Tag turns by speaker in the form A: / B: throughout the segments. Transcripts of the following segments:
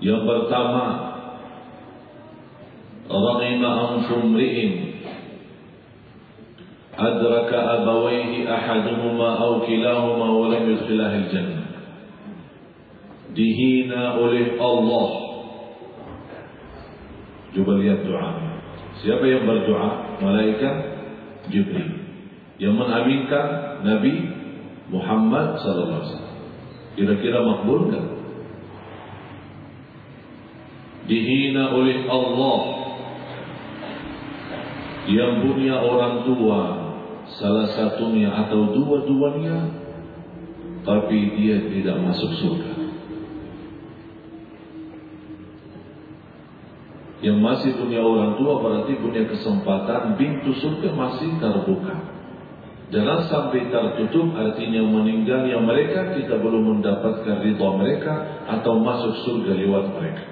A: Yang pertama, raghima anfu imri'in adraka abawayhi ahaduhuma aw kilahuma wa lam yudkhilahil jannah. Dihina oleh Allah. Coba lihat doa. Siapa yang berdoa? Malaikat Jibril. Yang mengaminkan Nabi Muhammad sallallahu alaihi wasallam. Kira-kira makbul kan? Dihina oleh Allah yang punya orang tua, salah satunya atau dua-duanya, tapi dia tidak masuk surga. Yang masih punya orang tua berarti punya kesempatan, pintu surga masih terbuka. Jangan sampai tertutup, artinya meninggal yang mereka, kita belum mendapatkan ridha mereka atau masuk surga lewat mereka.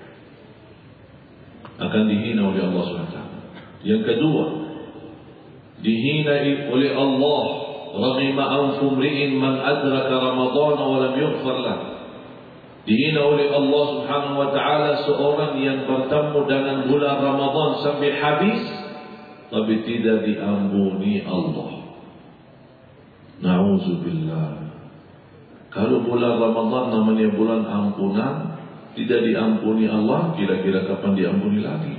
A: Akan dihina oleh Allah SWT. Yang kedua, dihina oleh Allah. Raghima anfu imri'in man adraka Ramadan wa lam yughfar lahu. Dihina oleh Allah Subhanahu wa taala seorang yang bertemu dengan bulan Ramadan sampai habis tapi tidak diampuni Allah. Na'udzubillah. Kalau bulan Ramadan namanya bulan ampunan, tidak diampuni Allah, kira-kira kapan diampuni lagi?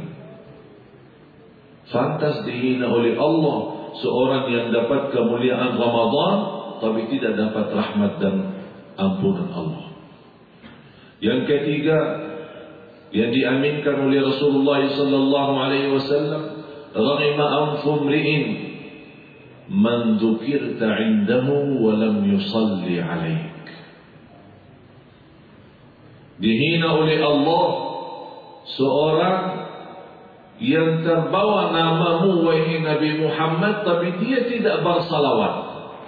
A: Pantas dihina oleh Allah seorang yang dapat kemuliaan Ramadan tapi tidak dapat rahmat dan ampunan Allah. Yang ketiga, yang diaminkan oleh Rasulullah sallallahu alaihi wasallam, raghima anfu imri'in man dzukirta 'indahu wa lam yusalli 'alaik. Dihina oleh Allah seorang yang terbawa namamu wahai Nabi Muhammad tapi dia tidak bersalawat.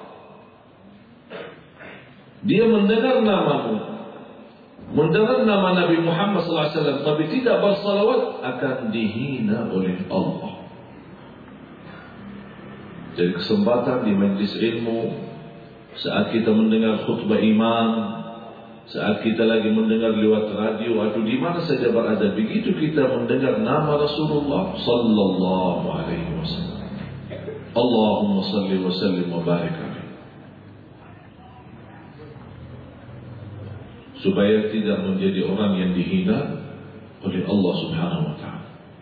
A: Dia mendengar namamu, mendengar nama Nabi Muhammad SAW tapi tidak bersalawat, akan dihina oleh Allah. Jadi kesempatan di majlis ilmu, saat kita mendengar khutbah imam, saat kita lagi mendengar lewat radio atau di mana saja berada, begitu kita mendengar nama Rasulullah sallallahu alaihi wasallam, Allahumma salli wa sallim wa barik alaihi, supaya tidak menjadi orang yang dihina oleh Allah Subhanahu wa taala.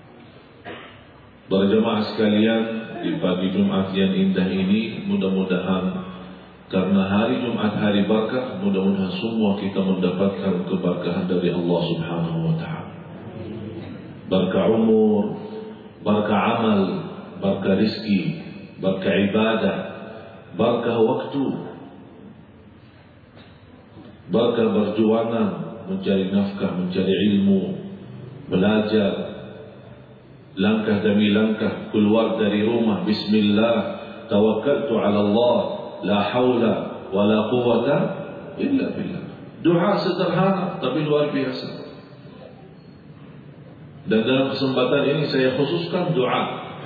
A: Para jemaah sekalian, di pagi Jumat yang indah ini, mudah-mudahan karena hari Jumat hari berkah, mudah-mudahan semua kita mendapatkan keberkahan dari Allah Subhanahu wa taala. Berkah umur, berkah amal, berkah rizki, berkah ibadah, berkah waktu, berkah perjuangan mencari nafkah, mencari ilmu, belajar, langkah demi langkah keluar dari rumah, bismillah, tawakkaltu ala Allah, la haula wa la quwwata illa billah. Doa sederhana tapi luar biasa. Dan dalam kesempatan ini saya khususkan doa.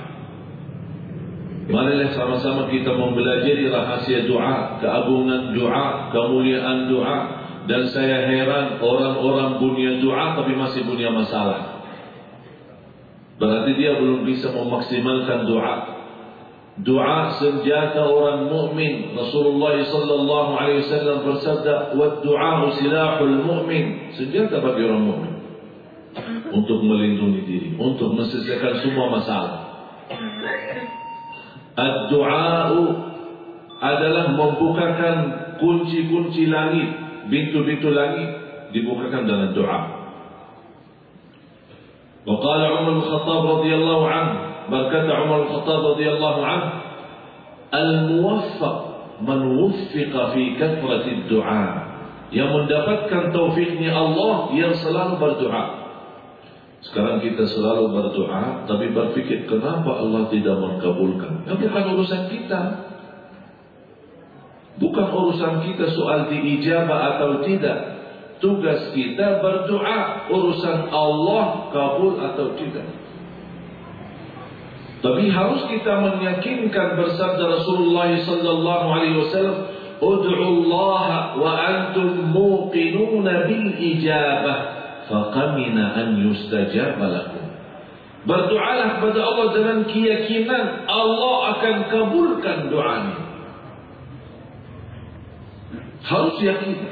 A: Marilah sama-sama kita mempelajari rahasia doa, keagungan doa, kemuliaan doa. Dan saya heran orang-orang punya doa tapi masih punya masalah. Berarti dia belum bisa memaksimalkan doa. Doa senjata orang mukmin. Rasulullah sallallahu alaihi wasallam bersabda, "Wad-du'a silahul mu'min." Senjata bagi orang mukmin untuk melindungi diri, untuk menyelesaikan semua masalah. Ad-du'a adalah membukakan kunci-kunci langit, pintu-pintu langit dibukakan dengan doa. Wa qala Umar bin Khattab radhiyallahu anhu, berkata Umar bin Khattab radhiyallahu anhu, al-muwaffaq man wuffiqa fi kathrati ad-du'a. Yang mendapatkan taufiknya Allah yang selalu berdoa. Sekarang kita selalu berdoa tapi berpikir kenapa Allah tidak mengabulkan. Bukan urusan kita. Bukan urusan kita soal diijabah atau tidak. Tugas kita berdoa, urusan Allah kabul atau tidak. Tapi harus kita meyakinkan bersabda Rasulullah sallallahu alaihi wasallam, "Ud'u Allah wa antum muqinuna bil ijabah, faqamina an yustajaba lakum. Berdoalah kepada Allah dengan keyakinan Allah akan kabulkan doanya. Harus yakin.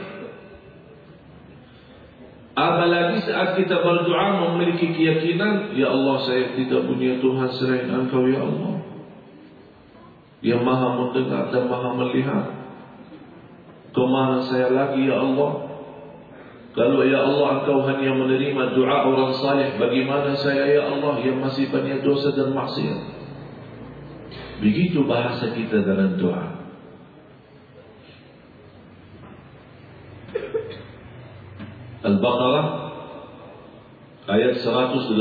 A: Apalagi saat kita berdoa memiliki keyakinan, ya Allah, saya tidak punya Tuhan selain Engkau, ya Allah, yang maha mendengar dan maha melihat. Kemana saya lagi, ya Allah? Kalau ya Allah Engkau hanya menerima doa orang saleh, bagaimana saya, ya Allah, yang masih banyak dosa dan maksiat? Begitu bahasa kita dalam doa. Al-Baqarah ayat 186.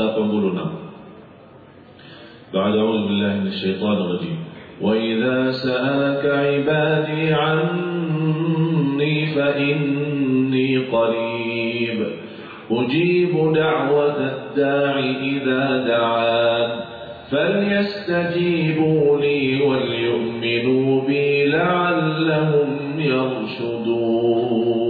A: A'udzu billahi minasyaitonir rajim. Wa idza sa'alaka 'ibadi 'anni fa inni qarib ujibu da'watad da'i idza da'an falyastajibu li wal yu'minu bi la'allahum yarshudun.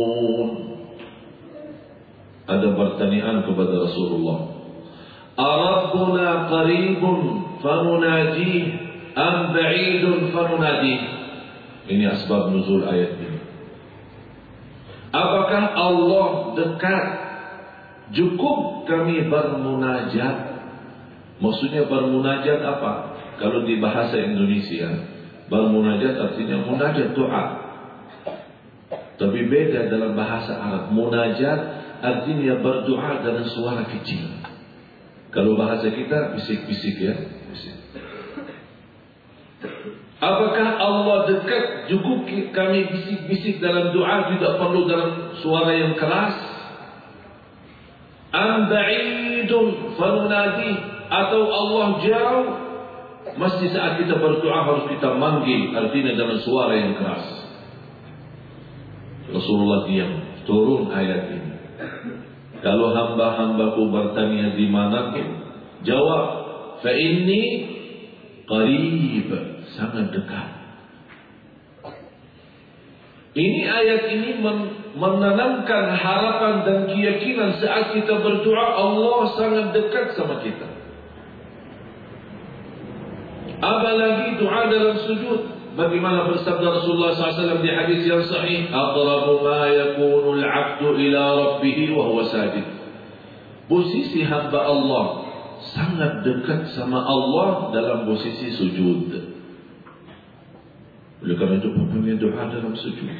A: Ada pertanyaan kepada Rasulullah. Arabbuna qaribun fanunajih am ba'idun fanunadih? Ini asbab nuzul ayat ini. Apakah Allah dekat? Cukup kami bermunajat? Maksudnya bermunajat apa? Kalau di bahasa Indonesia, bermunajat artinya munajat doa. Tapi beda dalam bahasa Arab. Munajat artinya berdoa dengan suara kecil. Kalau bahasa kita bisik-bisik, ya, bisik. Apakah Allah dekat? Cukup kami bisik-bisik dalam doa, tidak perlu dalam suara yang keras? Am ba'idun fanunadi, atau Allah jauh, mesti saat kita berdoa harus kita manggil, artinya dalam suara yang keras. Rasulullah diam. Turun ayat ini. Kalau hamba-hambaku bertanya di manaku, jawab, fa inni qarib, sangat dekat. Ini ayat ini menanamkan harapan dan keyakinan saat kita berdoa, Allah sangat dekat sama kita. Apalagi doa dalam sujud. Bagaimana bersabda Rasulullah SAW di hadis yang sahih, aqrabu ma yakunu al-'abdu ila rabbih wa huwa sajid. Posisi hamba Allah sangat dekat sama Allah dalam posisi sujud. Oleh karena itu punya doa dalam sujud.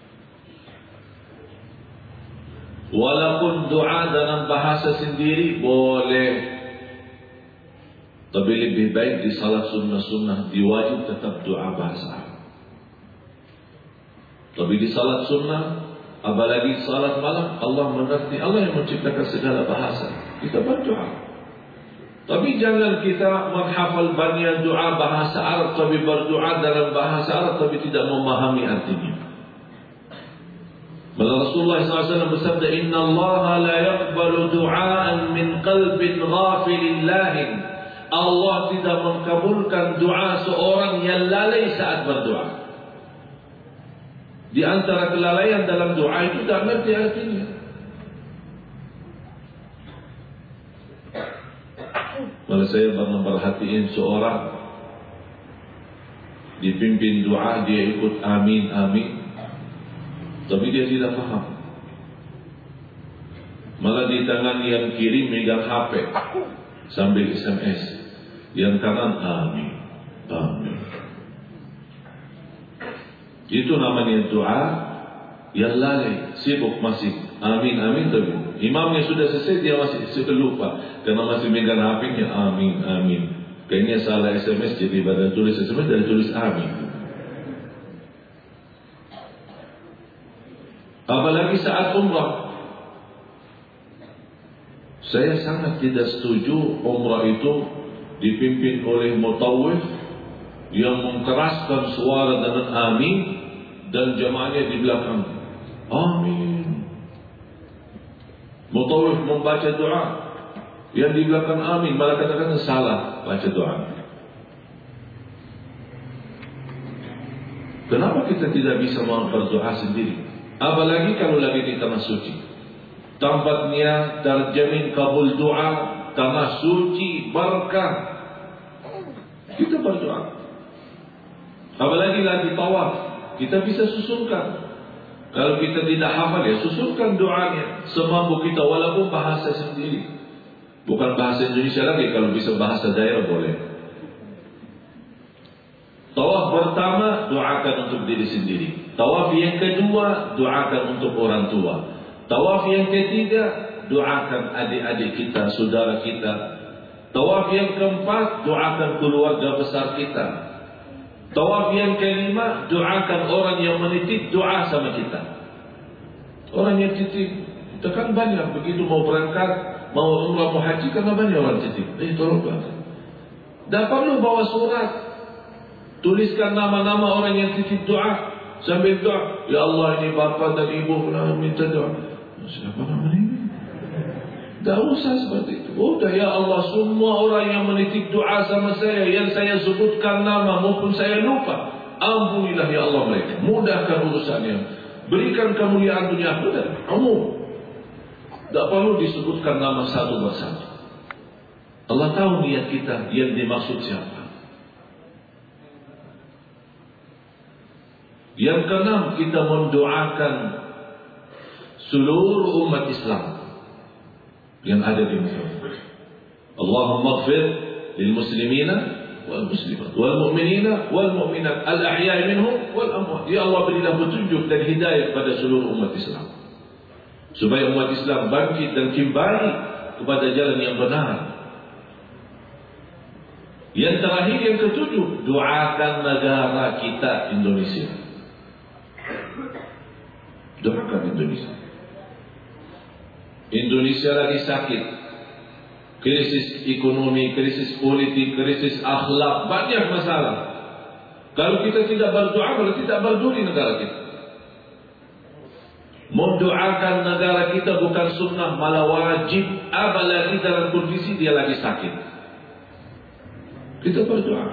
A: Walaupun doa dalam bahasa sendiri boleh, tapi lebih baik di salat sunnah-sunnah diwajib tetap doa bahasa Arab. Tapi di salat sunnah, apalagi salat malam, Allah mengerti, Allah yang menciptakan segala bahasa. Kita berdoa. Tapi jangan kita menghafal banyak doa bahasa Arab, tapi berdoa dalam bahasa Arab, tapi tidak memahami artinya. Rasulullah SAW bersabda, Inna Allah la yaqbalu du'aan min qalbin ghafilin lahin. Allah tidak mengabulkan doa seorang yang lalai saat berdoa. Di antara kelalaian dalam doa itu tak ngerti artinya. Malah saya pernah perhatiin seorang dipimpin doa, dia ikut amin, amin, tapi dia tidak paham. Malah di tangan yang kiri megang HP sambil SMS, yang kanan amin, amin. Itu namanya doa yang lalai, sibuk masih amin, amin, tapi imamnya sudah selesai, dia masih lupa karena masih megang HP-nya amin, amin. Kayaknya salah SMS, jadi pada tulis SMS dari tulis amin. Apalagi saat umrah, saya sangat tidak setuju umrah itu dipimpin oleh mutawif yang mengeraskan suara dengan amin dan jamaahnya di belakang amin. Mutawif membaca doa, yang di belakang amin, malah katakan salah baca doa. Kenapa kita tidak bisa berdoa sendiri? Apalagi kalau lagi di tanah suci. Tempatnya terjamin kabul doa, tanah suci, berkah. Kita berdoa. Apalagi lagi tawaf, kita bisa susunkan. Kalau kita tidak hafal, ya susunkan doanya semampu kita, walaupun bahasa sendiri. Bukan bahasa Indonesia lagi, kalau bisa bahasa daerah boleh. Tawaf pertama, doakan untuk diri sendiri. Tawaf yang kedua, doakan untuk orang tua. Tawaf yang ketiga, doakan adik-adik kita, saudara kita. Tawaf yang keempat, doakan keluarga besar kita. Tawaf yang kelima, doakan orang yang menitip doa sama kita. Orang yang titip, kita kan banyak. Begitu mau berangkat, mau umrah, mau haji, karena banyak orang titip. Tolong banget. Tak perlu bawa surat. Tuliskan nama-nama orang yang titip doa. Sambil doa, ya Allah, ini bapa dan ibu minta doa. Siapa nama ini? Tak usah seperti itu. Udah, ya Allah, semua orang yang menitip doa sama saya, yang saya sebutkan nama maupun saya lupa, ampunilah ya Allah mereka. Mudahkan urusannya. Berikan kemuliaan dunia akhirat. Umum. Tak perlu disebutkan nama satu persatu. Allah tahu niat kita, yang dimaksud siapa. Yang keenam, kita mendoakan seluruh umat Islam yang ada di muka. Allahumma ighfir lil muslimina wal muslimat wal mu'minina wal mu'minat al ahya'i minhum wal amwat. Ya Allah, berilah petunjuk dan hidayah pada seluruh umat Islam, supaya umat Islam bangkit dan kembali kepada jalan yang benar. Yang terakhir, yang ketujuh, doakan negara kita Indonesia. Doakan Indonesia. Indonesia lagi sakit. Krisis ekonomi, krisis politik, krisis akhlak, banyak masalah. Kalau kita tidak berdoa, berarti tidak peduli negara kita. Mendoakan negara kita bukan sunnah, malah wajib, apalagi dalam kondisi dia lagi sakit. Kita berdoa.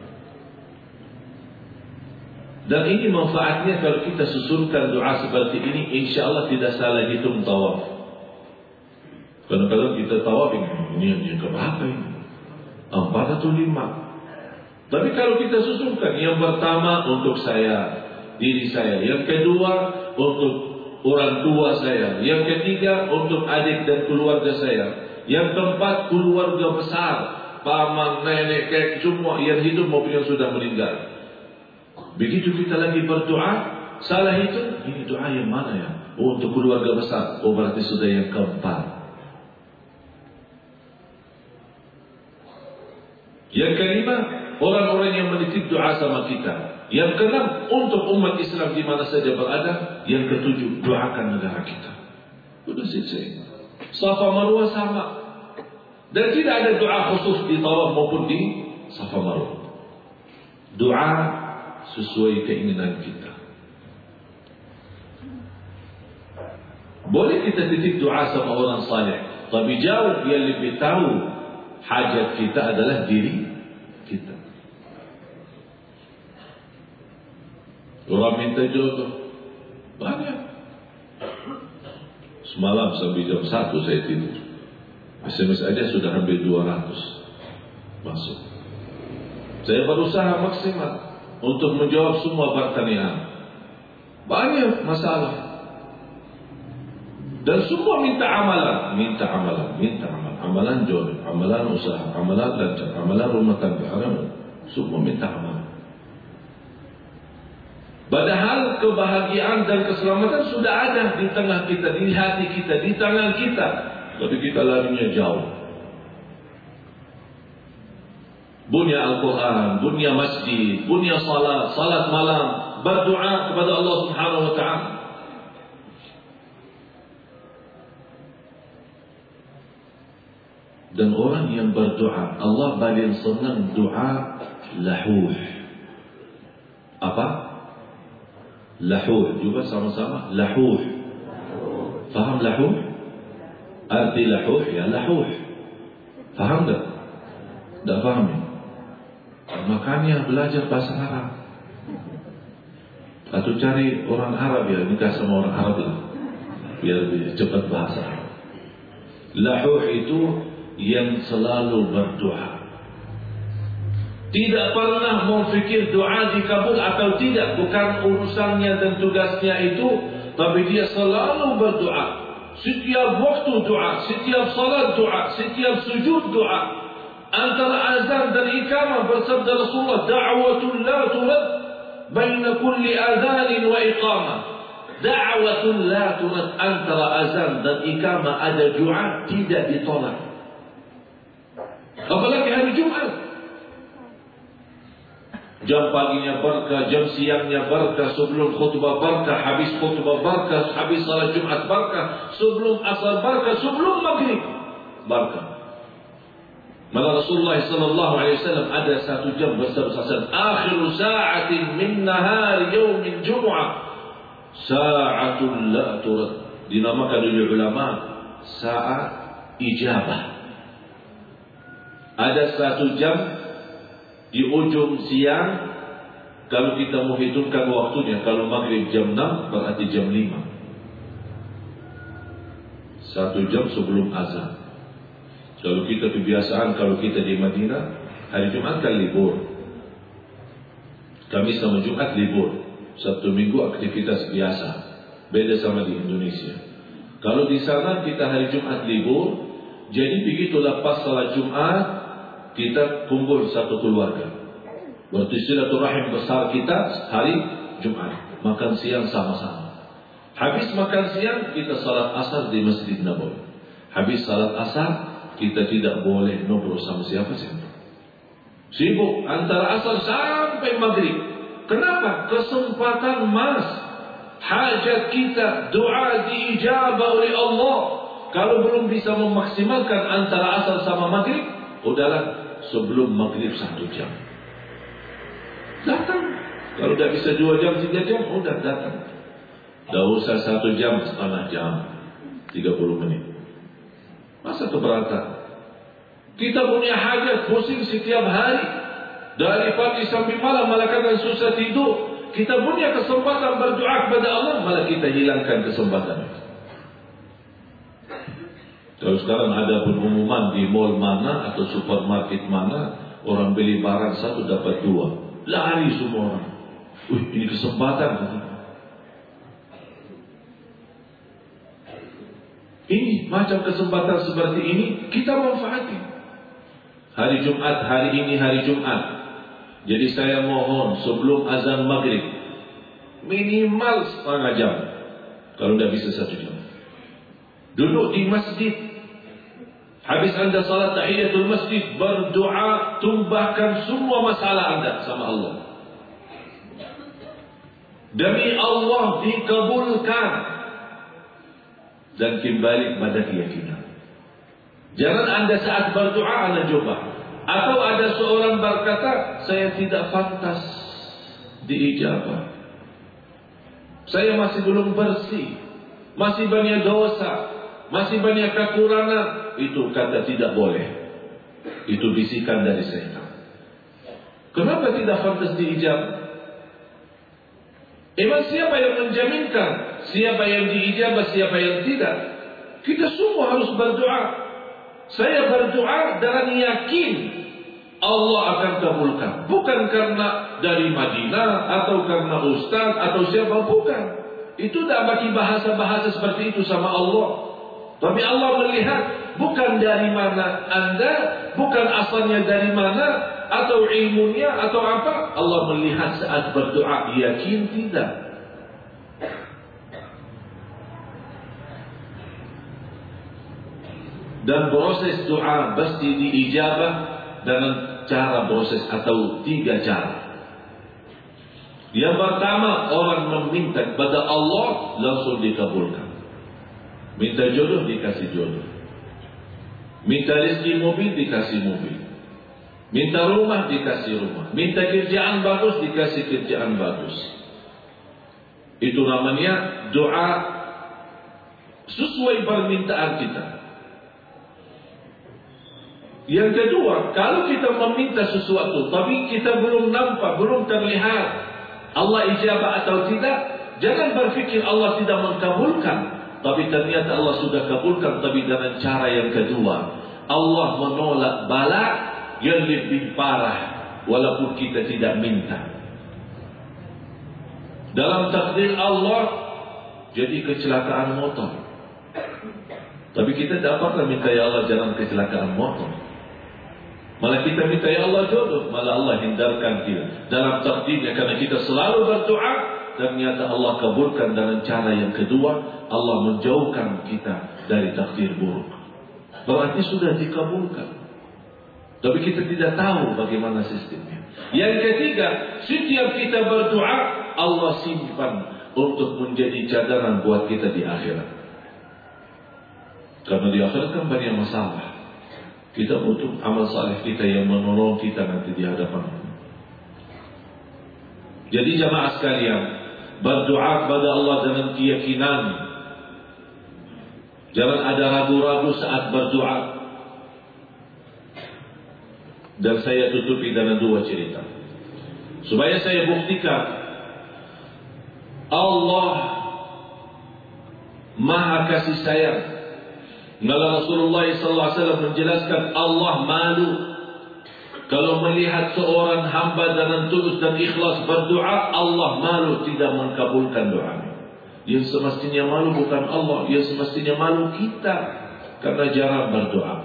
A: Dan ini manfaatnya kalau kita susunkan doa seperti ini, insya Allah tidak salah hitung tawaf. Kadang-kadang kita tawaf, ini yang keberapa ini? 4 atau 5. Tapi kalau kita susunkan, yang pertama untuk saya, diri saya. Yang kedua untuk orang tua saya. Yang ketiga untuk adik dan keluarga saya. Yang keempat keluarga besar, paman, nenek, kakek, semua yang hidup maupun yang sudah meninggal. Begitu kita lagi berdoa, salah itu, ini doa yang mana ya? Oh, untuk keluarga besar. Oh, berarti sudah yang keempat. Yang kelima, orang-orang yang menitip doa sama kita. Yang keenam, untuk umat Islam di mana saja berada. Yang ketujuh, doakan negara kita. Sudah selesai. Safa Marwah sama. Dan tidak ada doa khusus di tawaf maupun di Safa Marwah. Doa sesuai keinginan kita. Boleh kita titip doa sama orang saleh, tapi jauh yang lebih tahu hajat kita adalah diri kita. Orang minta jodoh banyak. Semalam sampai jam 1 saya tidur. SMS aja sudah hampir 200 masuk. Saya berusaha maksimal untuk menjawab semua pertanyaan. Banyak masalah. Dan semua minta amalan. Minta amalan, minta amalan. Amalan jodoh, amalan usaha, amalan lancar, amalan rumah tangga, semua minta amalan. Padahal kebahagiaan dan keselamatan sudah ada di tengah kita, di hati kita, di tangan kita. Tapi kita larinya jauh. Bunya Al-Quran, bunya masjid, bunya salat, salat malam, berdoa kepada Allah Subhanahu wa ta'ala. Dan orang yang berdoa, Allah paling senang doa lahuh. Apa? Lahuh. Juga sama-sama lahuh. Faham lahuh? Arti lahuh ya lahuh. Faham tak? Tak faham ya? Makanya belajar bahasa Arab. Atau cari orang Arab ya, nikah sama orang Arab lah, biar lebih cepat bahasa Arab. Lahuh itu yang selalu berdoa. Tidak pernah mau fikir doa dikabul atau tidak, bukan urusannya dan tugasnya itu, tapi dia selalu berdoa. Setiap waktu doa, setiap salat doa, setiap sujud doa. Antara azan dan iqamah bersabda Rasulullah, da'watun la turad baina kulli adhan wa iqamah. Da'watun la turad, antara azan dan iqamah ada doa tidak ditolak. Apalagi hari Jumat. Jam paginya berkah, jam siangnya berkah, sebelum khutbah berkah, habis khutbah berkah, habis salat Jumat berkah, sebelum asar berkah, sebelum maghrib berkah. Maka Rasulullah sallallahu alaihi wasallam ada satu jam bersabda, akhiru sa'atin min nahar yaumin jumu'ah sa'atul la turad, dinamakan oleh ulama saat ijabah. Ada satu jam di ujung siang, kalau kita mau hitungkan waktunya, kalau maghrib jam 6 berarti jam 5. Satu jam sebelum azan. Kalau kita kebiasaan, kalau kita di Madinah, hari Jumat kan libur. Kamis sama Jumat libur. Sabtu Minggu aktivitas biasa. Beda sama di Indonesia. Kalau di sana kita hari Jumat libur, jadi begitu lepas salat Jumat, kita kumpul satu keluarga. Berarti silaturahim besar kita hari Jumat. Makan siang sama-sama. Habis makan siang, kita salat asar di Masjid Nabawi. Habis salat asar, kita tidak boleh ngobrol sama siapa-siapa. Sibuk antara asar sampai maghrib. Kenapa? Kesempatan emas. Hajat kita, doa diijabah oleh Allah. Kalau belum bisa memaksimalkan antara asar sama maghrib, udahlah sebelum maghrib 1 jam. Datang. Kalau tidak bisa 2 jam, 3 jam, udah datang. Tidak usah 1 jam, setengah jam, 30 menit. Masa keberatan? Kita punya hajat, pusing setiap hari. Dari pagi sampai malam, malah kadang susah tidur. Kita punya kesempatan berdoa kepada Allah, malah kita hilangkan kesempatan. Kalau sekarang ada pengumuman di mall mana atau supermarket mana, orang beli barang 1 dapat 2. Lari semua orang. Ini kesempatan. Ini macam kesempatan seperti ini kita manfaati. Hari Jumat, hari ini hari Jumat. Jadi saya mohon sebelum azan maghrib minimal setengah jam. Kalau tidak bisa 1 jam. Duduk di masjid. Habis anda salat tahiyatul masjid, berdoa, tumbahkan semua masalah anda sama Allah. Demi Allah dikabulkan. Dan kembali pada keyakinan. Jangan anda saat berdoa anda coba. Atau ada seorang berkata, saya tidak pantas diijabah. Saya masih belum bersih. Masih banyak dosa. Masih banyak kekurangan. Itu kata tidak boleh. Itu bisikan dari syaitan. Kenapa tidak pantas diijabah? Emang siapa yang menjaminkan siapa yang diijabah, siapa yang tidak? Kita semua harus berdoa. Saya berdoa dengan yakin Allah akan kabulkan. Bukan karena dari Madinah atau karena ustaz atau siapa, bukan. Itu tidak bagi bahasa-bahasa seperti itu sama Allah. Tapi Allah melihat bukan dari mana anda, bukan asalnya dari mana, atau ilmunya atau apa. Allah melihat saat berdoa, yakin tidak. Dan proses doa pasti diijabah dengan cara proses atau 3 cara. Yang pertama, orang meminta kepada Allah langsung dikabulkan. Minta jodoh dikasih jodoh. Minta rezeki mobil dikasih mobil. Minta rumah dikasih rumah. Minta kerjaan bagus dikasih kerjaan bagus. Itu namanya doa sesuai permintaan kita. Yang kedua, kalau kita meminta sesuatu tapi kita belum nampak, belum terlihat Allah ijabah atau tidak, jangan berfikir Allah tidak mengkabulkan. tapi ternyata Allah sudah kabulkan, tapi dengan cara yang kedua. Allah menolak bala yang lebih parah walaupun kita tidak minta. Dalam takdir Allah jadi kecelakaan motor, tapi kita tak pernah minta ya Allah jangan kecelakaan motor. Malah kita minta ya Allah jodoh, malah Allah hindarkan kita. Dalam takdirnya karena kita selalu berdoa, ternyata Allah kabulkan dengan cara yang kedua. Allah menjauhkan kita dari takdir buruk. Berarti sudah dikabulkan, tapi kita tidak tahu bagaimana sistemnya. Yang ketiga, setiap kita berdoa, Allah simpan untuk menjadi cadangan buat kita di akhirat. Karena di akhirat kan banyak masalah. Kita butuh amal saleh kita yang menolong kita nanti di hadapan. Jadi jamaah sekalian, berdoa kepada Allah dengan keyakinan. Jangan ada ragu-ragu saat berdoa. Dan saya tutupi dengan dua cerita, supaya saya buktikan Allah Maha kasih sayang. Maka Rasulullah SAW menjelaskan Allah malu kalau melihat seorang hamba dengan tulus dan ikhlas berdoa. Allah malu tidak mengkabulkan doanya. Yang semestinya malu bukan Allah, yang semestinya malu kita karena jarang berdoa.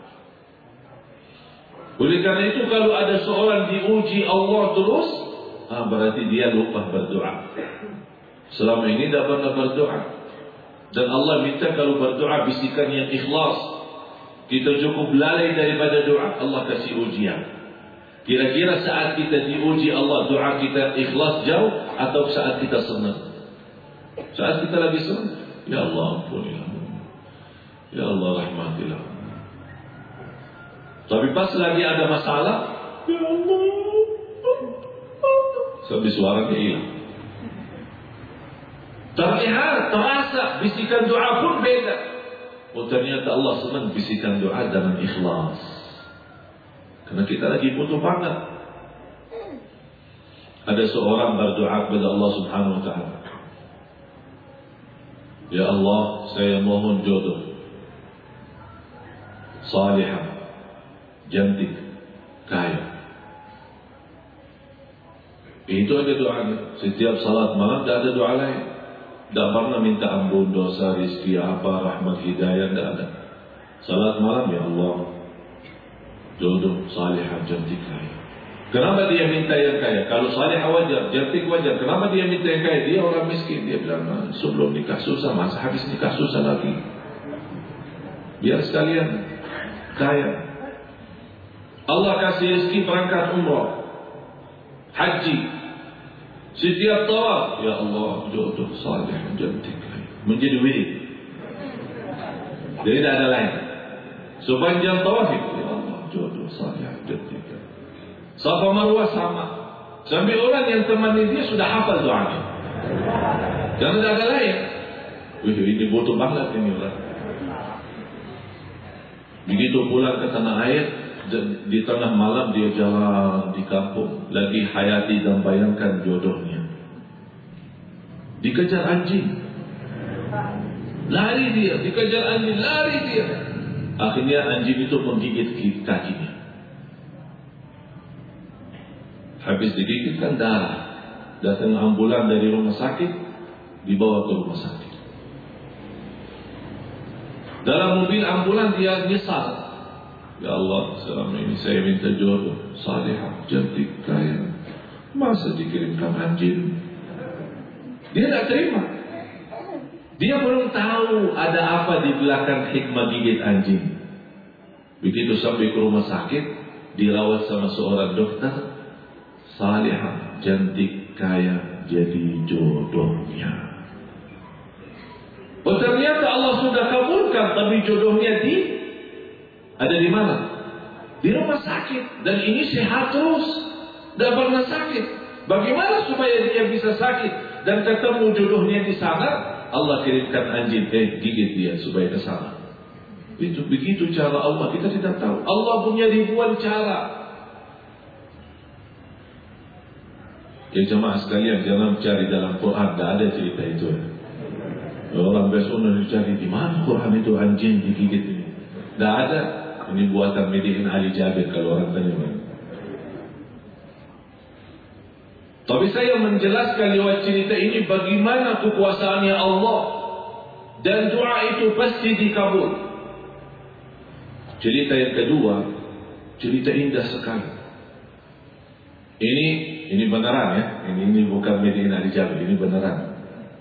A: Oleh karena itu kalau ada seorang diuji Allah terus, berarti dia lupa berdoa. Selama ini tidak pernah berdoa. Dan Allah minta kalau berdoa bisikan yang ikhlas. Kita cukup lalai daripada doa, Allah kasih ujian. Kira-kira saat kita diuji Allah, doa kita ikhlas jauh atau saat kita senang? Saat kita lagi senang, ya Allah ampunilah, ya Allah rahmatilah. Tapi pas lagi ada masalah, ya Allah, sampai suaranya hilang. Terlihat, terasa bisikan doa pun beda. Oh ternyata Allah senang bisikan doa dengan ikhlas. Karena kita lagi butuh banget. Ada seorang berdoa kepada Allah Subhanahu Wa Taala. Ya Allah, saya mohon jodoh, salihah, cantik, kaya. Itu ada doanya. Setiap salat malam tidak ada doa lain. Tidak pernah minta ampun dosa, rizki, apa, rahmat, hidayah, tidak ada. Salat malam, ya Allah, jodoh, salihah, cantik, kaya. Kenapa dia minta yang kaya? Kalau salihah wajar, cantik wajar. Kenapa dia minta yang kaya? Dia orang miskin. Dia bilang, sebelum nikah susah, masa habis nikah susah lagi. Biar sekalian kaya. Allah kasih rezeki berangkat umrah, haji. Setiap tawaf, ya Allah, jodoh, salih, cantik, menjadi wirid. Jadi tidak ada lain. Sepanjang tawaf, ya Allah, jodoh, salih, cantik. Safa Marwah sama. Sampai orang yang temani dia sudah hafal doanya. Jangan tidak ada lain. Ini butuh banget ini orang. Begitu pulang ke tanah air, di tengah malam dia jalan di kampung, lagi hayati dan bayangkan jodohnya. Dikejar anjing, lari dia. Dikejar anjing, lari dia. Akhirnya anjing itu menggigit kakinya. Habis digigit kan darah. Datang ambulan dari rumah sakit, dibawa ke rumah sakit. Dalam mobil ambulan dia nyesal. Ya Allah, selama ini saya minta jodoh, salihah, cantik, kaya, masa dikirimkan anjing? Dia tidak terima. Dia belum tahu ada apa di belakang hikmah gigit anjing. Begitu sampai ke rumah sakit, dirawat sama seorang dokter, salihah, cantik, kaya, jadi jodohnya. Oh ternyata Allah sudah kabulkan, tapi jodohnya ada di mana? Di rumah sakit. Dan ini sehat terus, tidak pernah sakit. Bagaimana supaya dia bisa sakit dan ketemu jodohnya di sana? Allah kirimkan anjing, gigit dia supaya ke sana. Itu begitu cara Allah. Kita tidak tahu. Allah punya ribuan cara. Ya jemaah sekalian, jangan cari dalam Quran, tidak ada cerita itu. Orang biasa dicari di mana Quran itu anjing digigit ini. Tidak ada. Ini buatan Mediin Ali Jabir kalau orang tanya. Tapi saya menjelaskan lewat cerita ini bagaimana kekuasaannya Allah dan doa itu pasti dikabul. Cerita yang kedua, cerita indah sekali. Ini beneran ya. Ini bukan Mediin Ali Jabir, ini beneran.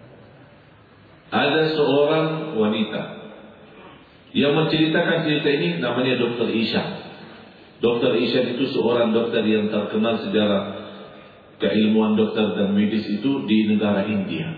A: Ada seorang wanita yang menceritakan cerita ini, namanya Dr. Isha. Dr. Isha itu seorang dokter yang terkenal sejarah keilmuan dokter dan medis itu di negara India.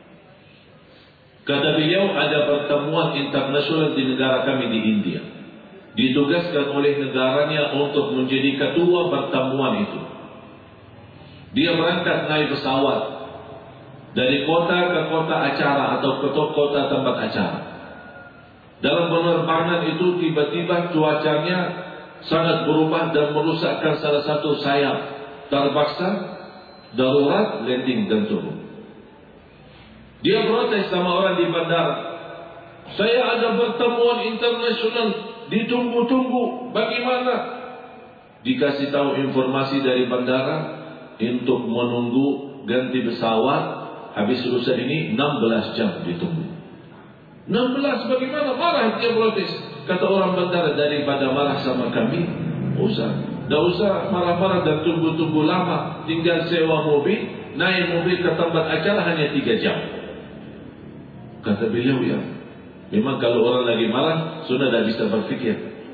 A: Kata beliau, ada pertemuan internasional di negara kami di India. Ditugaskan oleh negaranya untuk menjadi ketua pertemuan itu. Dia berangkat naik pesawat dari kota ke kota acara atau ke kota tempat acara. Dalam penerbangan itu tiba-tiba cuacanya sangat berubah dan merusakkan salah satu sayap. Terpaksa darurat landing dan turun. Dia protes sama orang di bandara. Saya ada pertemuan internasional, ditunggu-tunggu. Bagaimana? Dikasih tahu informasi dari bandara untuk menunggu ganti pesawat. Habis urusan ini 16 jam ditunggu. 16 bagaimana? Marah dia protes. Kata orang bandara, daripada marah sama kami, dah usah marah-marah dan tunggu-tunggu lama. Tinggal sewa mobil, naik mobil ke tempat acara hanya 3 jam. Kata beliau, ya memang kalau orang lagi marah sudah dah bisa berfikir.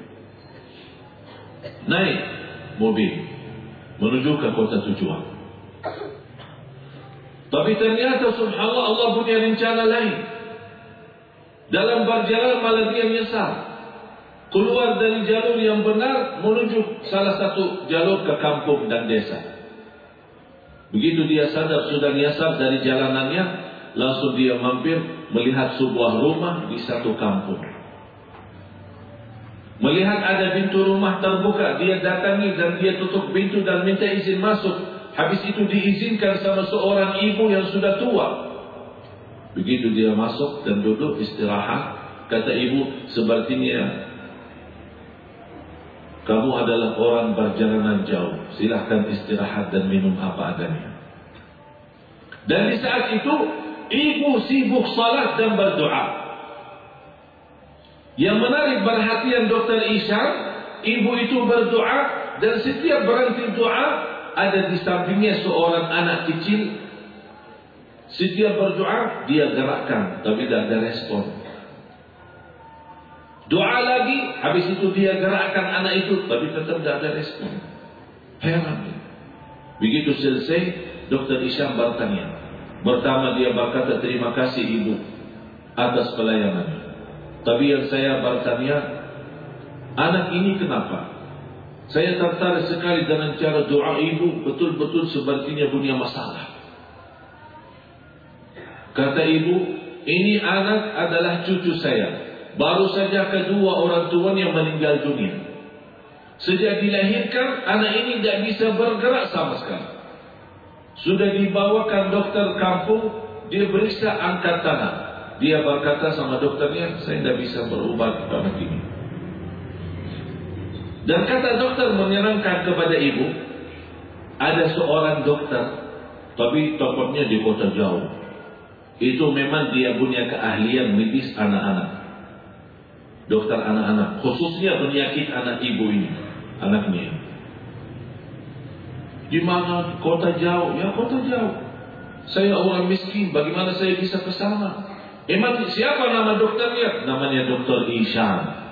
A: Naik mobil menuju ke kota tujuan. Tapi ternyata subhanallah Allah punya rencana lain. Dalam berjalan malah dia menyesal. Keluar dari jalur yang benar menuju salah satu jalur ke kampung dan desa. Begitu dia sadar sudah menyesal dari jalanannya, langsung dia mampir melihat sebuah rumah di satu kampung. Melihat ada pintu rumah terbuka, dia datangi dan dia tutup pintu dan minta izin masuk. Habis itu diizinkan sama seorang ibu yang sudah tua. Begitu dia masuk dan duduk istirahat, kata ibu, sepertinya kamu adalah orang perjalanan jauh. Silahkan istirahat dan minum apa adanya. Dan di saat itu ibu sibuk salat dan berdoa. Yang menarik perhatian Dr. Isha, ibu itu berdoa dan setiap berhenti doa ada di sampingnya seorang anak kecil. Setiap berdoa dia gerakkan, tapi tidak ada respon. Doa lagi, habis itu dia gerakkan anak itu, tapi tetap tidak ada respon. Heran. Begitu selesai, Dr. Isyam bertanya. Pertama dia berkata, terima kasih ibu atas pelayanannya. Tapi yang saya bertanya, anak ini kenapa? Saya tertarik sekali dengan cara doa ibu, betul-betul sepertinya punya masalah. Kata ibu, ini anak adalah cucu saya. Baru saja kedua orang tuanya meninggal dunia. Sejak dilahirkan, anak ini tidak bisa bergerak sama sekali. Sudah dibawakan dokter kampung, dia periksa angkat tangan. Dia berkata sama dokternya, saya tidak bisa berobat pada ini. Dan kata dokter menyerangkan kepada ibu, ada seorang dokter, tapi tokonya di kota jauh. Itu memang dia punya keahlian medis anak-anak. Dokter anak-anak, khususnya penyakit anak ibu ini, anaknya. Di mana? Kota jauh. Ya kota jauh. Saya orang miskin, bagaimana saya bisa ke sana? Emang siapa nama dokternya? Namanya Dr. Isha.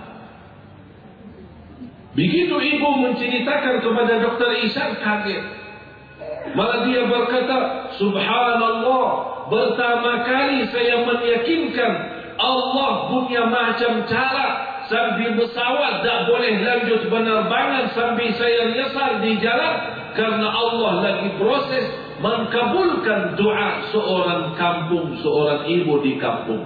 A: Begitu ibu menceritakan kepada Dr. Isha, kaget. Malah dia berkata, subhanallah, pertama kali saya meyakinkan Allah punya macam cara sambil pesawat tak boleh lanjut penerbangan sambil saya nyasar di jalan, karena Allah lagi proses mengabulkan doa seorang kampung, seorang ibu di kampung.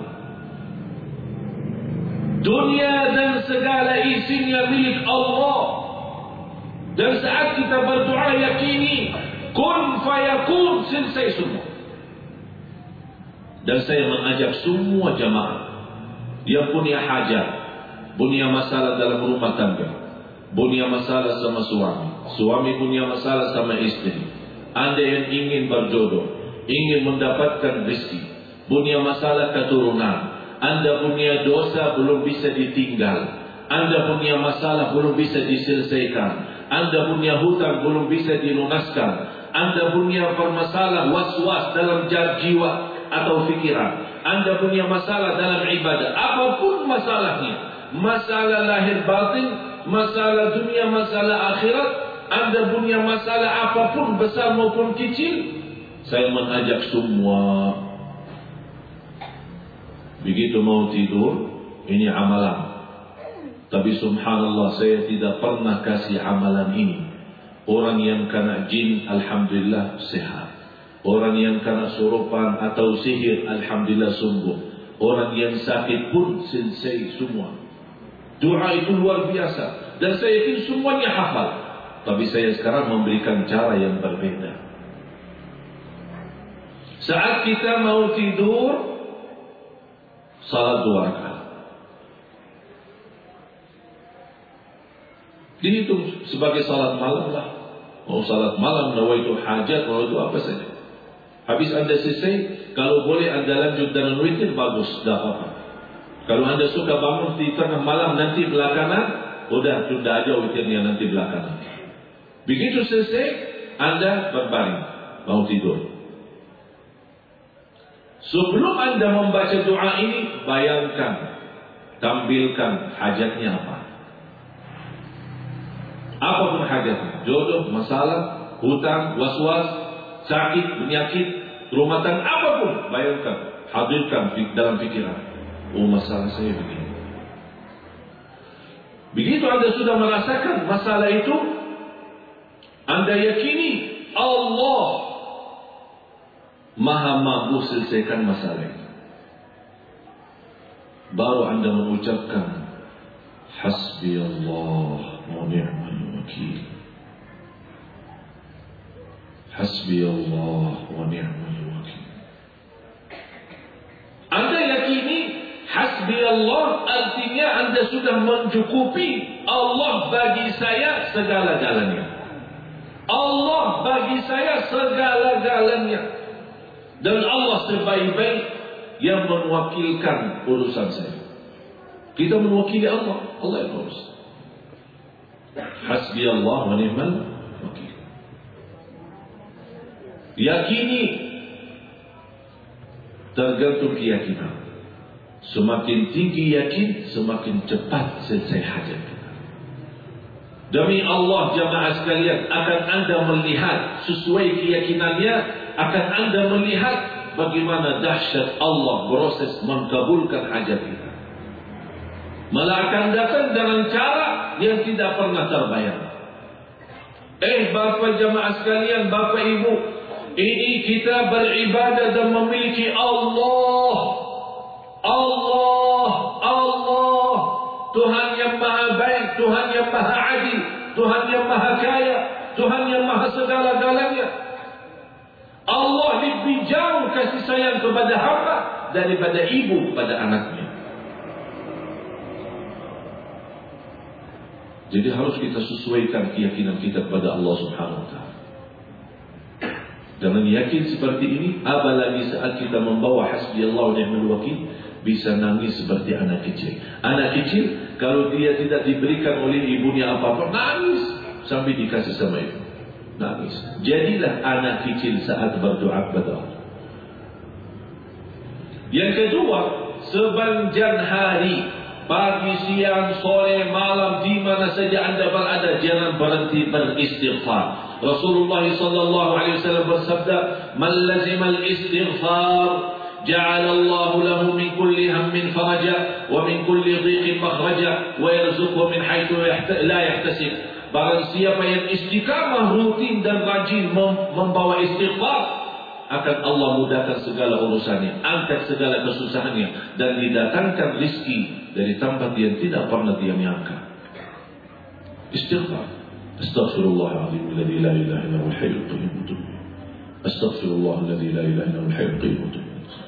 A: Dunia dan segala isinya milik Allah. Dan saat kita berdoa yakini kun fayakun, selesai semua. Dan saya mengajak semua jamaah yang punya hajat, punya masalah dalam rumah tangga, punya masalah sama suami, suami punya masalah sama istri, Anda yang ingin berjodoh, ingin mendapatkan rezeki, punya masalah keturunan, Anda punya dosa belum bisa ditinggal, Anda punya masalah belum bisa diselesaikan, Anda punya hutang belum bisa dilunaskan, Anda punya permasalah was-was dalam jiwa atau fikiran, Anda punya masalah dalam ibadah, apapun masalahnya, masalah lahir batin, masalah dunia, masalah akhirat, Anda punya masalah apapun besar maupun kecil, saya mengajak semua. Begitu mau tidur, ini amalan. Tapi subhanallah, saya tidak pernah kasih amalan ini. Orang yang kena jin, alhamdulillah sehat. Orang yang kena surupan atau sihir, alhamdulillah sembuh. Orang yang sakit pun selesai semua. Doa itu luar biasa. Dan saya yakin semuanya hafal. Tapi saya sekarang memberikan cara yang berbeda. Saat kita mau tidur, salat 2 rakaat. Dihitung sebagai salat malam lah. Mau salat malam, nawaitu hajat, nawaitu apa saja. Habis Anda selesai, kalau boleh Anda lanjut dengan witir, bagus, tidak apa-apa. Kalau Anda suka bangun di tengah malam nanti belakangan, udah tunda aja witirnya nanti belakangan. Begitu selesai, Anda berbaring, mau tidur. Sebelum Anda membaca doa ini, bayangkan, tampilkan hajatnya apa. Apapun hajatnya, jodoh, masalah, hutang, was-was, sakit, penyakit, rumah tangga, apapun, bayangkan, hadirkan dalam pikiran. Oh, masalah saya begini. Begitu Anda sudah merasakan masalah itu, Anda yakini Allah Maha mampu selesaikan masalah itu. Baru Anda mengucapkan Hasbi Allah wa ni'mal wakil. Hasbi Allah wa ni'mal wakil. Anda yakini Hasbi Allah artinya Anda sudah mencukupi. Allah bagi saya segala-galanya. Allah bagi saya segala-galanya. Dan Allah sebaik-baik yang mewakilkan urusan saya. Kita mewakili Allah, Allah yang urus. Hasbi Allah wa ni'mal wakil. Yakini, tergantung keyakinan. Semakin tinggi yakin, semakin cepat selesai hajat kita. Demi Allah jamaah sekalian, akan Anda melihat sesuai keyakinannya, akan Anda melihat bagaimana dahsyat Allah proses mengabulkan hajat kita. Malah akan datang dengan cara yang tidak pernah terbayang. Bapak jamaah sekalian, Bapak Ibu, ini kita beribadah dan memiliki Allah. Allah, Allah, Tuhan yang maha baik, Tuhan yang maha adil, Tuhan yang maha kaya, Tuhan yang maha segala-galanya. Allah lebih jauh kasih sayang kepada hamba daripada ibu kepada anaknya. Jadi harus kita sesuaikan keyakinan kita kepada Allah Subhanahu wa taala. Dengan yakin seperti ini, apalagi saat kita membawa hasbi Allah wa ni'mal wakil, bisa nangis seperti anak kecil. Anak kecil kalau dia tidak diberikan oleh ibunya apa-apa, nangis sampai dikasih sama ibu. Nangis. Jadilah anak kecil saat berdoa kepada Allah. Yang kedua, sepanjang hari, pagi, siang, sore, malam, di mana saja Anda berada, jangan berhenti beristighfar. Rasulullah sallallahu alaihi wasallam bersabda, "Man lazima al-istighfar جعل الله له من كل هم فرجا ومن كل ضيق مخرجا ويرزقه من حيث لا يحتسب." Barang siapa yang istiqamah rutin dan rajin membawa istighfar, akan Allah mudahkan segala urusannya, angkat segala kesusahannya, dan didatangkan rizki dari tempat yang tidak pernah dia menyangka. Istighfar. Astaghfirullahaladzim alladzi la ilaha illa huwal hayyul qayyum. Astaghfirullahalladzi la ilaha illa huwal hayyul qayyum.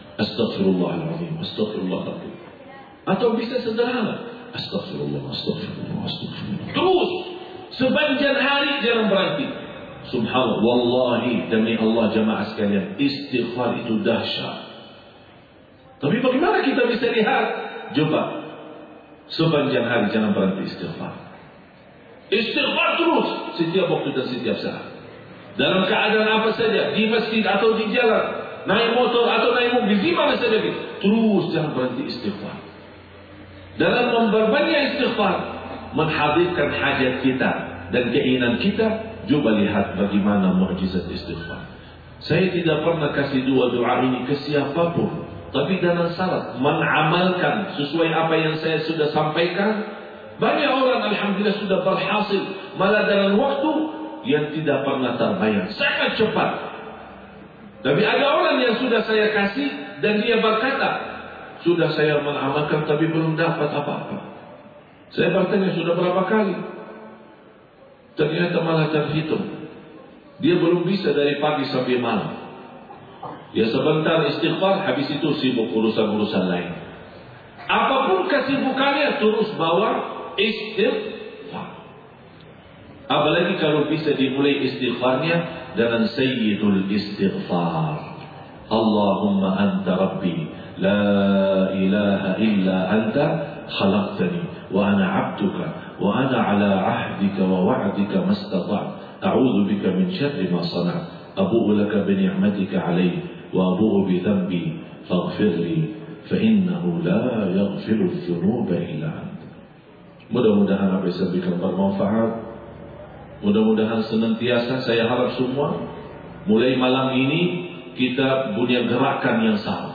A: Astaghfirullahaladzim, astaghfirullahaladzim. Atau bisa sederhana, Astaghfirullah, astaghfirullah, astaghfirullah. Terus sepanjang hari jangan berhenti. Subhanallah, wallahi demi Allah jamaah sekalian, istighfar itu dahsyat. Tapi bagaimana kita bisa lihat? Coba sepanjang hari jangan berhenti istighfar. Istighfar terus setiap waktu dan setiap saat. Dalam keadaan apa saja, di masjid atau di jalan, naik motor atau naik mobil, di mana saja, terus jangan berhenti istighfar. Dalam memperbanyak istighfar, menghadirkan hajat kita dan keinginan kita. Coba lihat bagaimana mukjizat istighfar. Saya tidak pernah kasih doa ini ke siapapun, tapi dalam syarat mengamalkan sesuai apa yang saya sudah sampaikan. Banyak orang alhamdulillah sudah berhasil, malah dalam waktu yang tidak pernah terbayang, sangat cepat. Tapi ada orang yang sudah saya kasih dan dia berkata, sudah saya mengamalkan tapi belum dapat apa-apa. Saya bertanya sudah berapa kali? Ternyata malah terhitung. Dia belum bisa dari pagi sampai malam. Ya sebentar istighfar, habis itu sibuk urusan-urusan lain. Apapun kesibukannya terus bawa istighfar. Apalagi kalau bisa dimulai istighfarnya dengan sayyidul istighfar. Allahumma anta rabbi la ilaha illa anta khalaqtani wa ana 'abduka wa ana 'ala 'ahdika wa wa'dika mastata'tu a'udzu bika min syarri ma sana'tu abu'u laka bi ni'matika 'alayya wa abu'u bi dhanbi faghfir li fa innahu la yaghfiru adh-dhunuba illa anta. Mudah-mudahan apa yang saya berikan bermanfaat. Mudah-mudahan senantiasa saya harap semua mulai malam ini kita punya gerakan yang sama.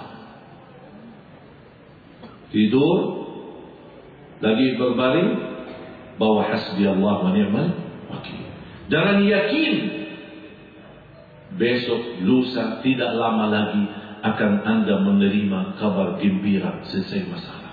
A: Tidur lagi berbaring bahwa hasbi Allah wa ni'mal wakil. Jangan yakin besok lusa tidak lama lagi akan Anda menerima kabar gembira selesai masalah.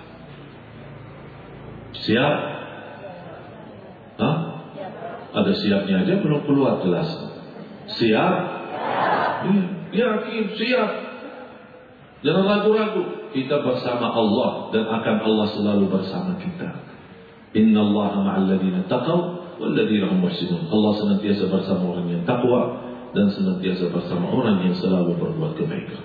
A: Siap? Hah? Ada siapnya aja belum keluar jelas. Siap? Yakin, siap. Jangan ragu-ragu. Kita bersama Allah dan akan Allah selalu bersama kita. Innallaha ma'al ladzina taqaw wal ladzina hum muhsinun. Allah senantiasa bersama orang yang takwa dan senantiasa bersama orang yang selalu berbuat kebaikan.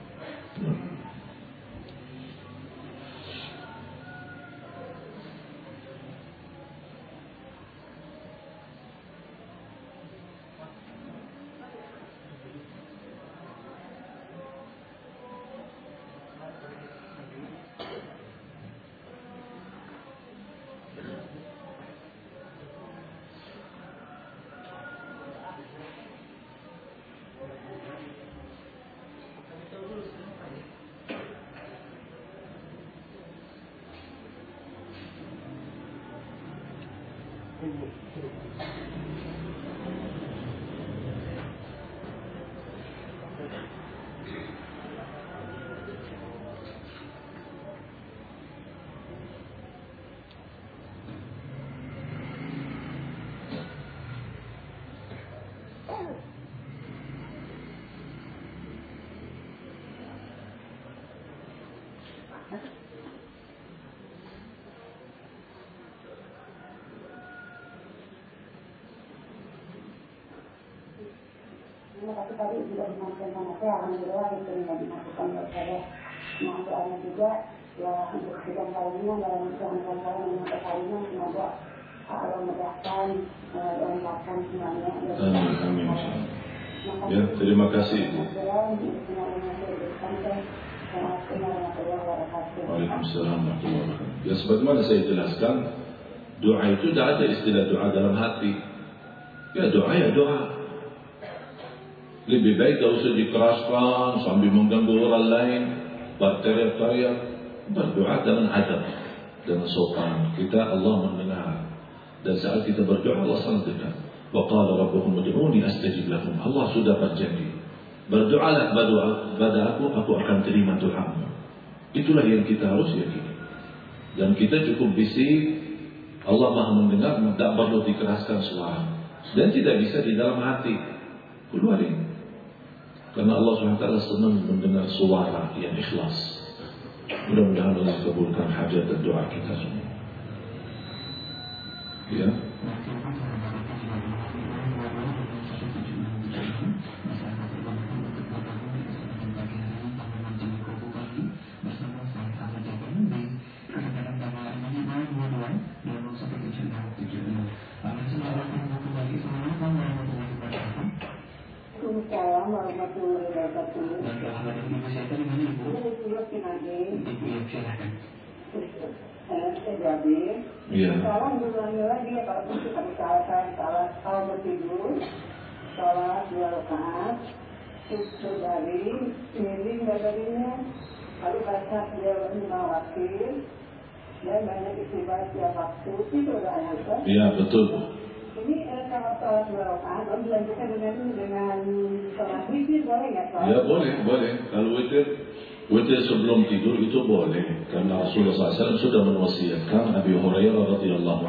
B: Tapi tadi juga dimaksudkan sama saya, alhamdulillah itu yang dimasukkan oleh saya. Nah, doanya juga ya untuk sidang lainnya dalam sidang saya menyampaikan kalinya semoga Allah mudahkan lengkapkan semuanya.
A: Amin. Ya, terima kasih. Waalaikumsalam warahmatullahi wabarakatuh. Ya sebagaimana saya jelaskan, doa itu tidak ada istilah doa dalam hati. Ya doa ya doa. Lebih baik tak usah dikeraskan sambil mengganggu orang lain, berteriak-teriak. Berdoa dengan adab, dengan sopan. Kita Allah mendengar. Dan saat kita berdoa Allah sangat dekat. Wa qala rabbukum ud'uni astajib lakum. Allah sudah berjanji. Berdoalah pada aku akan terima doamu. Itulah yang kita harus yakini. Dan kita cukup bisik. Allah Maha mendengar, tak perlu dikeraskan suara. Dan tidak bisa di dalam hati. Keluarin. Karena Allah SWT senang mendengar suara yang ikhlas. Mudah-mudahan Allah kabulkan hajat dan doa kita semua. Ya.
B: Assalamualaikum warahmatullahi wabarakatuh.
A: Iya.
B: Salam berulangi lagi ya kalau kita salah bertidur, salat 2 rakaat, berbaring, keliling badannya, lalu baca dia wakil, dan banyak istighfar tiap waktu, itu udah ada.
A: Iya betul.
B: Ini kalau salat 2 rakaat, lalu dilanjutkan dengan salat witir boleh nggak?
A: Ya boleh. Kalau witir sebelum tidur itu boleh. Karena Rasulullah SAW sudah mewasiatkan Abi Hurairah radhiyallahu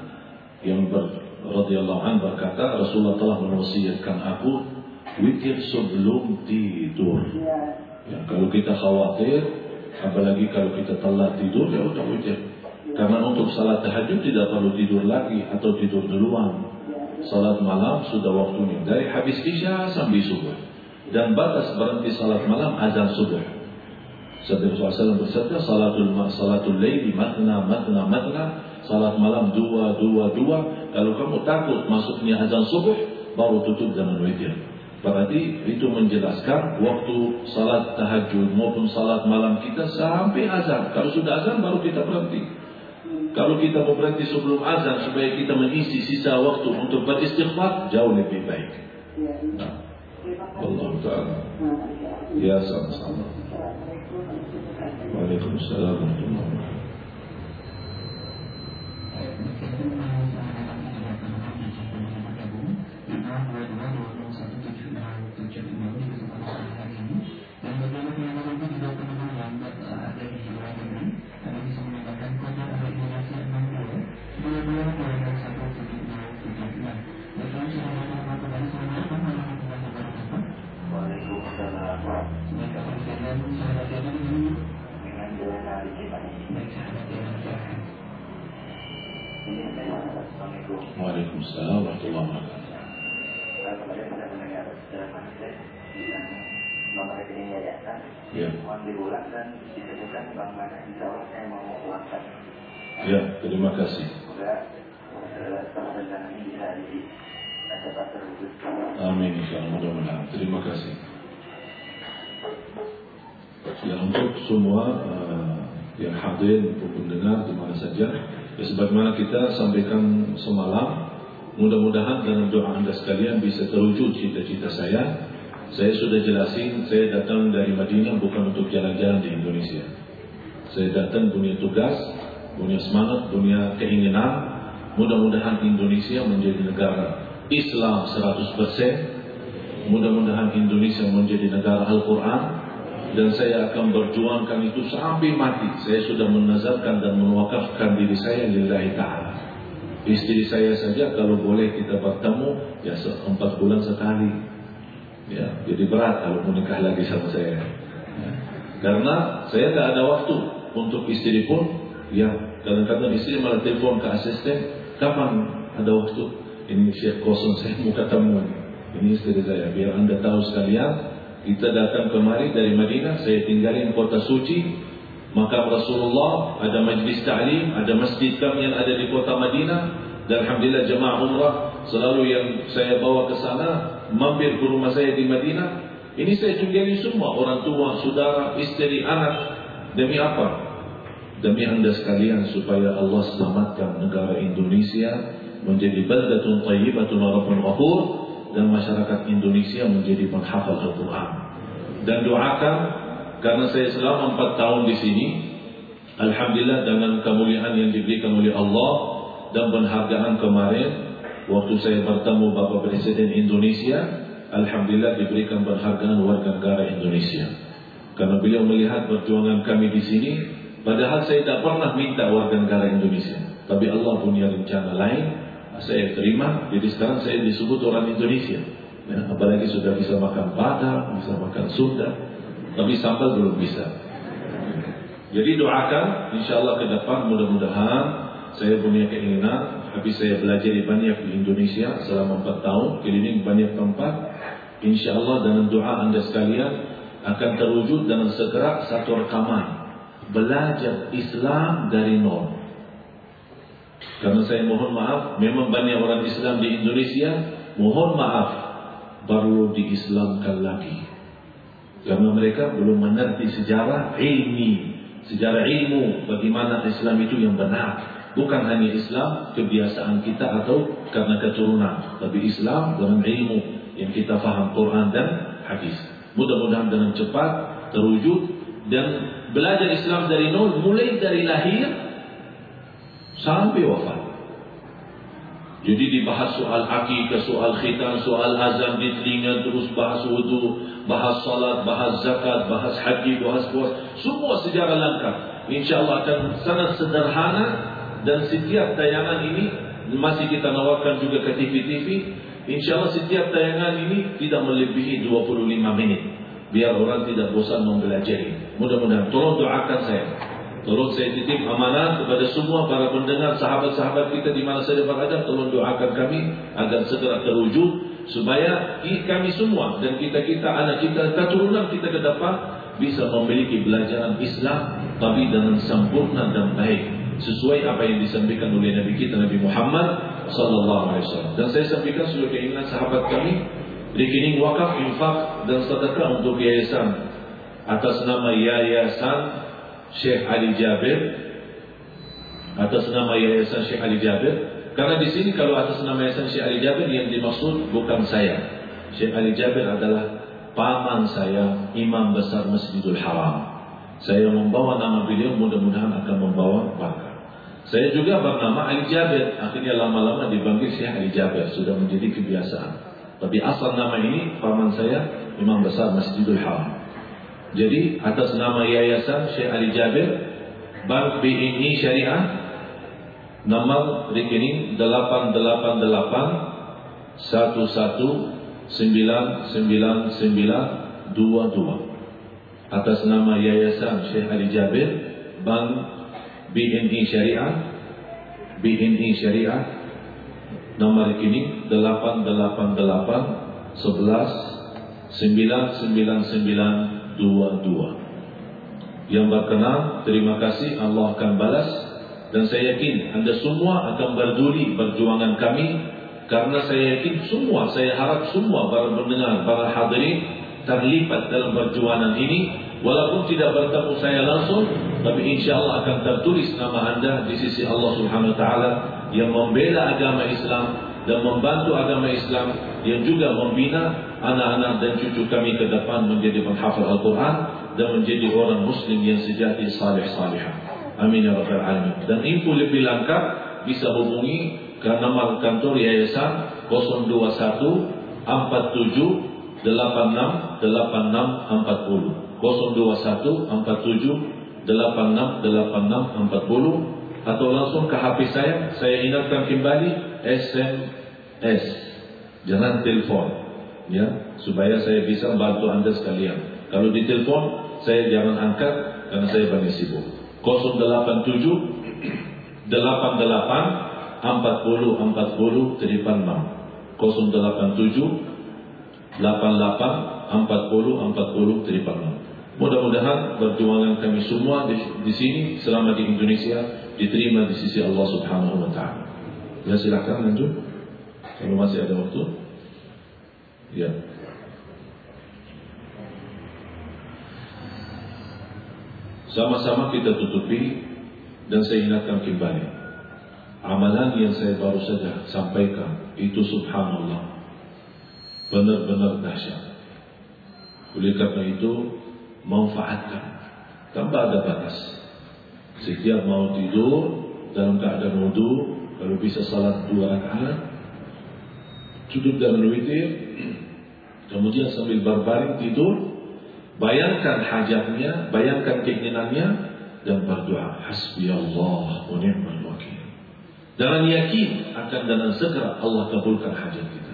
A: an berkata, Rasulullah telah mewasiatkan aku witir sebelum tidur. Ya, kalau kita khawatir, apalagi kalau kita telat tidur, ya udah witir. Karena untuk salat tahajud tidak perlu tidur lagi atau tidur duluan. Salat malam sudah waktunya dari habis isya sampai subuh. Dan batas berhenti salat malam azan subuh. Sabda Rasulullah SAW bersabda, salatul laili matna. Salat malam 2. Kalau kamu takut masuknya azan subuh, baru tutup dengan witir. Berarti itu menjelaskan waktu salat tahajud maupun salat malam kita sampai azan. Kalau sudah azan baru kita berhenti. Kalau kita mau berhenti sebelum azan supaya kita mengisi sisa waktu untuk beristighfar, jauh lebih baik. Nah, Allah Ta'ala. Ya sama-sama. Waalaikumsalam warahmatullahi wabarakatuh. Waalaikumsalam warahmatullahi wabarakatuh.
C: Kemudian kita mendengar dalam hadis yang nomor rekening yayasan, mohon diulang dan disebutkan bank mana insya Allah saya mau uangkan.
A: Ya, terima kasih.
C: Semoga rencana ini bisa dapat terwujud.
A: Amin, insyaallah, mudah-mudahan. Terima kasih. Ya, untuk semua yang hadir untuk mendengar di mana saja, ya, sebagaimana kita sampaikan semalam, mudah-mudahan dalam doa anda sekalian bisa terwujud cita-cita saya. Saya sudah jelasin, saya datang dari Madinah bukan untuk jalan-jalan di Indonesia. Saya datang punya tugas, punya semangat, punya keinginan. Mudah-mudahan Indonesia menjadi negara Islam 100%. Mudah-mudahan Indonesia menjadi negara Al-Quran. Dan saya akan berjuangkan itu sampai mati. Saya sudah menazarkan dan mewakafkan diri saya lillahi ta'ala. Istri saya saja kalau boleh kita bertemu ya 4 bulan sekali. Ya, jadi berat kalau menikah lagi sama saya. Ya. Karena saya tak ada waktu untuk istri pun. Ya, kadang-kadang istri malah telepon ke asisten, kapan ada waktu? Ini Syekh kosong, saya mau ketemu. Ini istri saya. Biar anda tahu sekalian, kita datang kemari dari Madinah, saya tinggalin kota suci, makam Rasulullah, ada majlis ta'lim, ada masjid kami yang ada di kota Madinah, dan alhamdulillah jemaah umrah selalu yang saya bawa ke sana, mampir ke rumah saya di Madinah. Ini saya tinggalin semua, orang tua, saudara, istri, anak. Demi apa? Demi anda sekalian supaya Allah selamatkan negara Indonesia menjadi baldatun thayyibatun wa rabbun ghafur, dan masyarakat Indonesia menjadi penghafal Al-Quran. Dan doakan, karena saya selama 4 tahun di sini, alhamdulillah dengan kemuliaan yang diberikan oleh Allah dan penghargaan kemarin, waktu saya bertemu Bapak Presiden Indonesia, alhamdulillah diberikan penghargaan warga negara Indonesia. Karena beliau melihat perjuangan kami di sini, padahal saya tidak pernah minta warga negara Indonesia, tapi Allah punya rencana lain. Saya terima, jadi sekarang saya disebut orang Indonesia. Ya, apalagi sudah bisa makan Padang, bisa makan Sunda, tapi sambal belum bisa. Jadi doakan, insya Allah ke depan mudah-mudahan saya punya keinginan, habis saya belajar banyak di Indonesia selama 4 tahun, keliling banyak tempat. Insya Allah dengan doa anda sekalian akan terwujud dengan segera satu rekaman belajar Islam dari nol. Karena saya mohon maaf, memang banyak orang Islam di Indonesia, mohon maaf, baru diislamkan lagi. Karena mereka belum mengerti sejarah ilmu bagaimana Islam itu yang benar. Bukan hanya Islam kebiasaan kita atau karena keturunan, tapi Islam dengan ilmu yang kita faham Quran dan hadis. Mudah-mudahan dengan cepat terwujud dan belajar Islam dari nol, mulai dari lahir sampai wafat. Jadi dibahas soal akikah, soal khitan, soal azan di telinga, terus bahas wudu, bahas salat, bahas zakat, bahas haji, bahas puasa, semua sejarah lengkap. InsyaAllah akan sangat sederhana dan setiap tayangan ini masih kita nawarkan juga ke TV-TV. InsyaAllah setiap tayangan ini tidak melebihi 25 menit. Biar orang tidak bosan mempelajari. Mudah-mudahan tolong doakan saya. Tolong saya titip amanah kepada semua para pendengar, sahabat-sahabat kita di mana saja berada. Tolong doakan kami agar segera terwujud, supaya kami semua dan kita-kita, anak kita, keturunan kita ke depan bisa memiliki belajaran Islam tapi dengan sempurna dan baik, sesuai apa yang disampaikan oleh Nabi kita Nabi Muhammad sallallahu alaihi wasallam. Dan saya sampaikan sebagai keinginan sahabat kami, rekening wakaf, infak dan sedekah untuk yayasan atas nama Yayasan Syekh Ali Jabir, atas nama Yayasan Syekh Ali Jabir. Karena di sini kalau atas nama Yayasan Syekh Ali Jabir yang dimaksud bukan saya. Syekh Ali Jabir adalah paman saya, Imam Besar Masjidil Haram. Saya membawa nama beliau, mudah-mudahan akan membawa berkah. Saya juga bernama Ali Jabir, akhirnya lama-lama dipanggil Syekh Ali Jabir, sudah menjadi kebiasaan. Tapi asal nama ini paman saya, Imam Besar Masjidil Haram. Jadi atas nama Yayasan Syekh Ali Jabir, Bank BNI Syariah, nomor rekening 88811999922. Atas nama Yayasan Syekh Ali Jabir, Bank BNI Syariah, nomor rekening 88811999922. Yang berkenan, terima kasih, Allah akan balas. Dan saya yakin anda semua akan berduli perjuangan kami. Karena saya yakin semua, saya harap semua para pendengar, para hadirin terlibat dalam perjuangan ini. Walaupun tidak bertemu saya langsung, tapi insyaAllah akan tertulis nama anda di sisi Allah Subhanahu Wa Taala yang membela agama Islam dan membantu agama Islam, yang juga membina anak-anak dan cucu kami ke depan menjadi penghafal Al-Quran dan menjadi orang Muslim yang sejati, salih-salihah. Amin ya rabbal alamin. Dan info lebih lengkap bisa hubungi ke nomor kantor Yayasan 021 47 86 86 40, 021 47 86 86 40, atau langsung ke HP saya ingatkan kembali SMS, jangan telepon, ya, supaya saya bisa bantu anda sekalian. Kalau di telepon saya jangan angkat karena saya banyak sibuk. 087 88 40 40 36, 087 88 40 40 36. Mudah-mudahan perjuangan kami semua di sini selama di Indonesia diterima di sisi Allah Subhanahu Wa Taala. Ya, silakan lanjut kalau masih ada waktu. Ya. Sama-sama kita tutupi dan saya ingatkan kembali. Amalan yang saya baru saja sampaikan itu subhanallah benar-benar dahsyat. Oleh karena itu manfaatkan tanpa ada batas. Setiap mau tidur dalam keadaan wudu, kalau bisa salat 2 rakaat, cukup dengan witir, kemudian sambil berbaring tidur, bayangkan hajatnya, bayangkan keinginannya, dan berdoa hasbiyallah wa ni'mal wakil. Dengan yakin akan dengan segera Allah kabulkan hajat kita.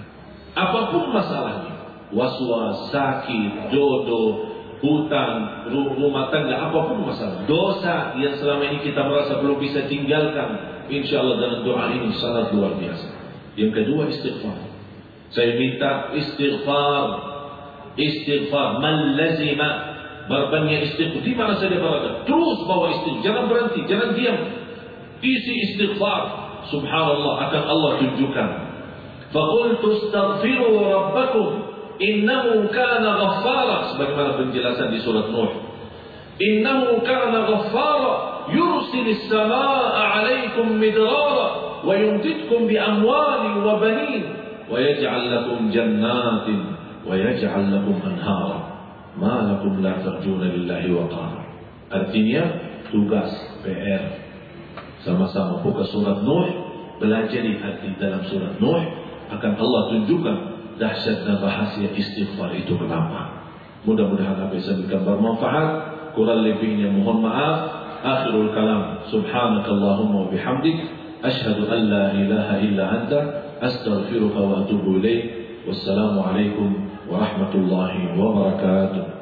A: Apapun masalahnya, waswas, sakit, jodoh, hutang, rumah tangga, apapun masalah, dosa yang selama ini kita merasa belum bisa tinggalkan, insya Allah dengan doa ini sangat luar biasa. Yang kedua, istighfar. Saya minta istighfar, man lazima, berbanyak istighfar, di mana saja berada, terus bawa istighfar, jangan berhenti, jangan diam, isi istighfar. Subhanallah, akan Allah tunjukkan. Faqultu astaghfiru rabbakum innahu kana ghaffara, sebagaimana penjelasan di surat Nuh. Innahu kana ghaffara yursilis samaa'a 'alaikum midrara wa yumdidkum bi amwalin wa banin wa yaj'al lakum jannatin wa yaj'al lakum anhara ma lakum la tarjuna lillahi waqara. Artinya tugas PR sama-sama buka surat Nuh, belajar arti dalam surat Nuh, akan Allah tunjukkan dahsyat dan rahasia istighfar itu kenapa. Mudah-mudahan apa yang saya berikan bermanfaat. Kurang lebihnya mohon maaf. Akhirul kalam, subhanakallahumma wa bihamdik, asyhadu an la ilaha illa anta, astaghfiruka wa atubu ilaik. Wassalamu alaikum warahmatullahi wabarakatuh.